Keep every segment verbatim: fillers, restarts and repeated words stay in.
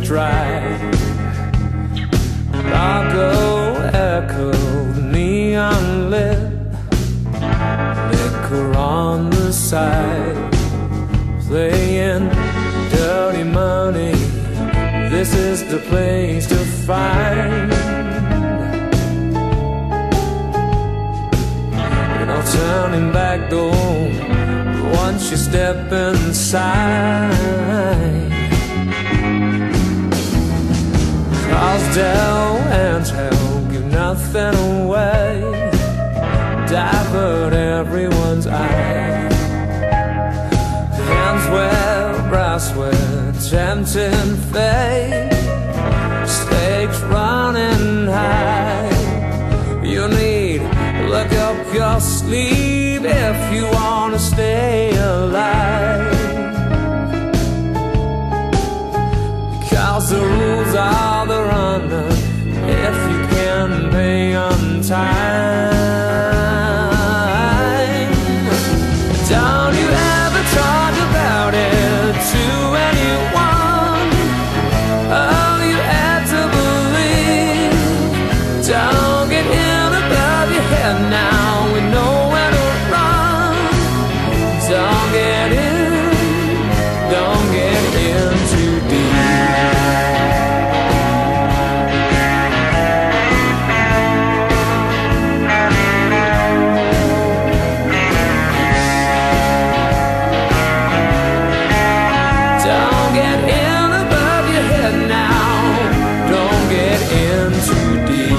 stride. Largo echo, neon lit, liquor on the side, playing dirty money. This is the place to find. No turning back though, once you step inside. Cause Del and hell give nothing away, divert everyone's eye. Hands where, brass where, tempting fate, stakes running high. You need look up your sleeve if you wanna stay alive. Cause the rules are the runner if you can pay on time. Don't you ever talk about it to anyone, all you had to believe. Don't get in above your head now with nowhere to run. Don't get in, don't get in too deep. Don't get in above your head now, don't get in too deep.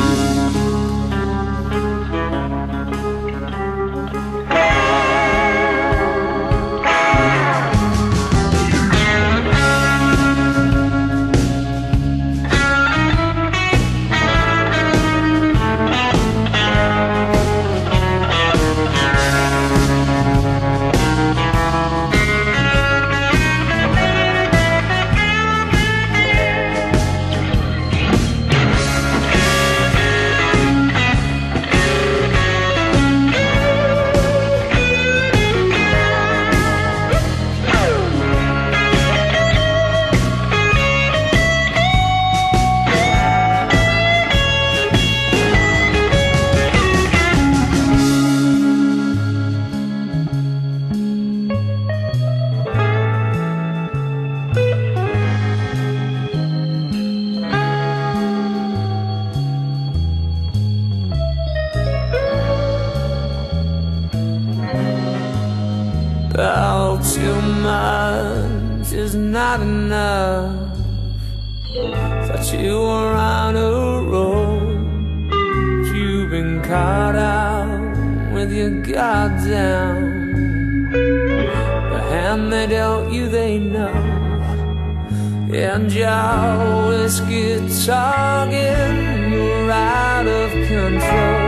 About too much is not enough. Thought you were on a roll, but you've been caught out with your guard down. The hand they dealt you, they know, and your whiskey talking, you're out of control.